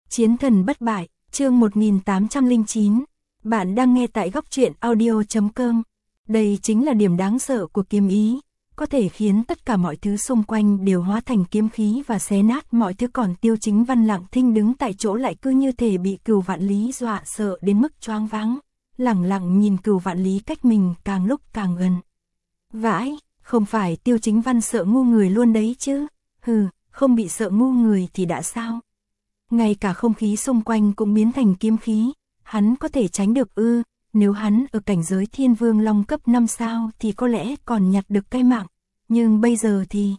Chiến thần bất bại, chương 1809. Bạn đang nghe tại góc truyện audio.com. Đây chính là điểm đáng sợ của kiếm ý, có thể khiến tất cả mọi thứ xung quanh đều hóa thành kiếm khí và xé nát mọi thứ, còn Tiêu Chính Văn lặng thinh đứng tại chỗ lại cứ như thể bị Cửu Vạn Lý dọa sợ đến mức choáng váng, lẳng lặng nhìn Cửu Vạn Lý cách mình càng lúc càng gần. Vãi, không phải Tiêu Chính Văn sợ ngu người luôn đấy chứ? Hừ, không bị sợ ngu người thì đã sao? Ngay cả không khí xung quanh cũng biến thành kiếm khí, hắn có thể tránh được ư? Nếu hắn ở cảnh giới Thiên Vương Long cấp 5 sao thì có lẽ còn nhặt được cái mạng, nhưng bây giờ thì...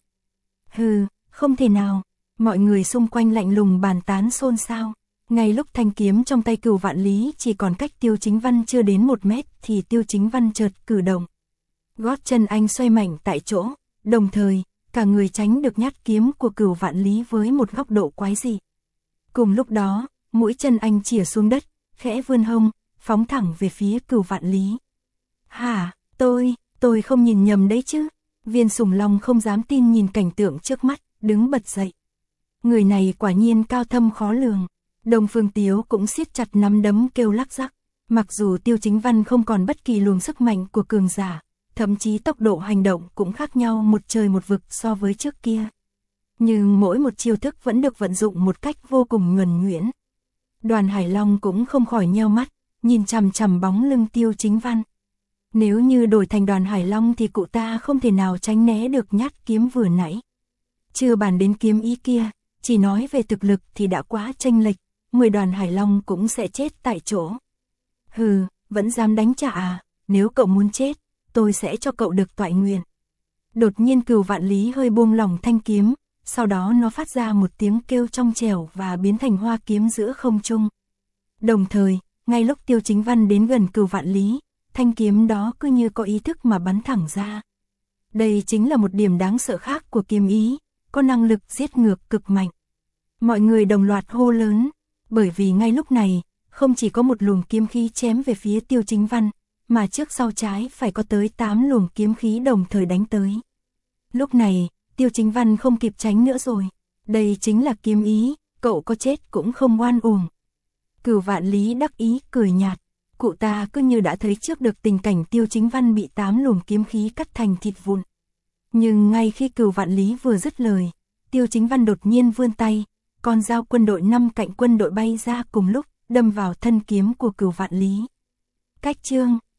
Hừ, không thể nào. Mọi người xung quanh lạnh lùng bàn tán xôn xao. Ngay lúc thanh kiếm trong tay Cửu Vạn Lý chỉ còn cách Tiêu Chính Văn chưa đến 1 mét thì Tiêu Chính Văn chợt cử động. Gót chân anh xoay mạnh tại chỗ, đồng thời, cả người tránh được nhát kiếm của Cửu Vạn Lý với một góc độ quái dị. Cùng lúc đó, mũi chân anh chĩa xuống đất, khẽ vươn hông, phóng thẳng về phía Cửu Vạn Lý. Hả, tôi không nhìn nhầm đấy chứ? Viên Sùng Long không dám tin nhìn cảnh tượng trước mắt, đứng bật dậy. Người này quả nhiên cao thâm khó lường. Đông Phương Tiếu cũng siết chặt nắm đấm kêu lắc rắc. Mặc dù Tiêu Chính Văn không còn bất kỳ luồng sức mạnh của cường giả, thậm chí tốc độ hành động cũng khác nhau một trời một vực so với trước kia. Nhưng mỗi một chiêu thức vẫn được vận dụng một cách vô cùng nhuần nhuyễn. Đoàn Hải Long cũng không khỏi nheo mắt, nhìn chằm chằm bóng lưng Tiêu Chính Văn. Nếu như đổi thành Đoàn Hải Long thì cụ ta không thể nào tránh né được nhát kiếm vừa nãy. Chưa bàn đến kiếm ý kia, chỉ nói về thực lực thì đã quá chênh lệch, 10 Đoàn Hải Long cũng sẽ chết tại chỗ. Hừ, vẫn dám đánh trả à? Nếu cậu muốn chết, tôi sẽ cho cậu được toại nguyện. Đột nhiên Cửu Vạn Lý hơi buông lỏng thanh kiếm, sau đó nó phát ra một tiếng kêu trong trẻo và biến thành hoa kiếm giữa không trung. Đồng thời, ngay lúc Tiêu Chính Văn đến gần Cửu Vạn Lý, thanh kiếm đó cứ như có ý thức mà bắn thẳng ra. Đây chính là một điểm đáng sợ khác của kiếm ý, có năng lực giết ngược cực mạnh. Mọi người đồng loạt hô lớn, bởi vì ngay lúc này, không chỉ có một luồng kiếm khí chém về phía Tiêu Chính Văn, mà trước sau trái phải có tới 8 luồng kiếm khí đồng thời đánh tới. Lúc này, Tiêu Chính Văn không kịp tránh nữa rồi. Đây chính là kiếm ý, cậu có chết cũng không oan uổng. Cửu Vạn Lý đắc ý cười nhạt, cụ ta cứ như đã thấy trước được tình cảnh Tiêu Chính Văn bị 8 luồng kiếm khí cắt thành thịt vụn. Nhưng ngay khi Cửu Vạn Lý vừa dứt lời, Tiêu Chính Văn đột nhiên vươn tay, con dao quân đội 5 cạnh quân đội bay ra cùng lúc, đâm vào thân kiếm của Cửu Vạn Lý. Cách chương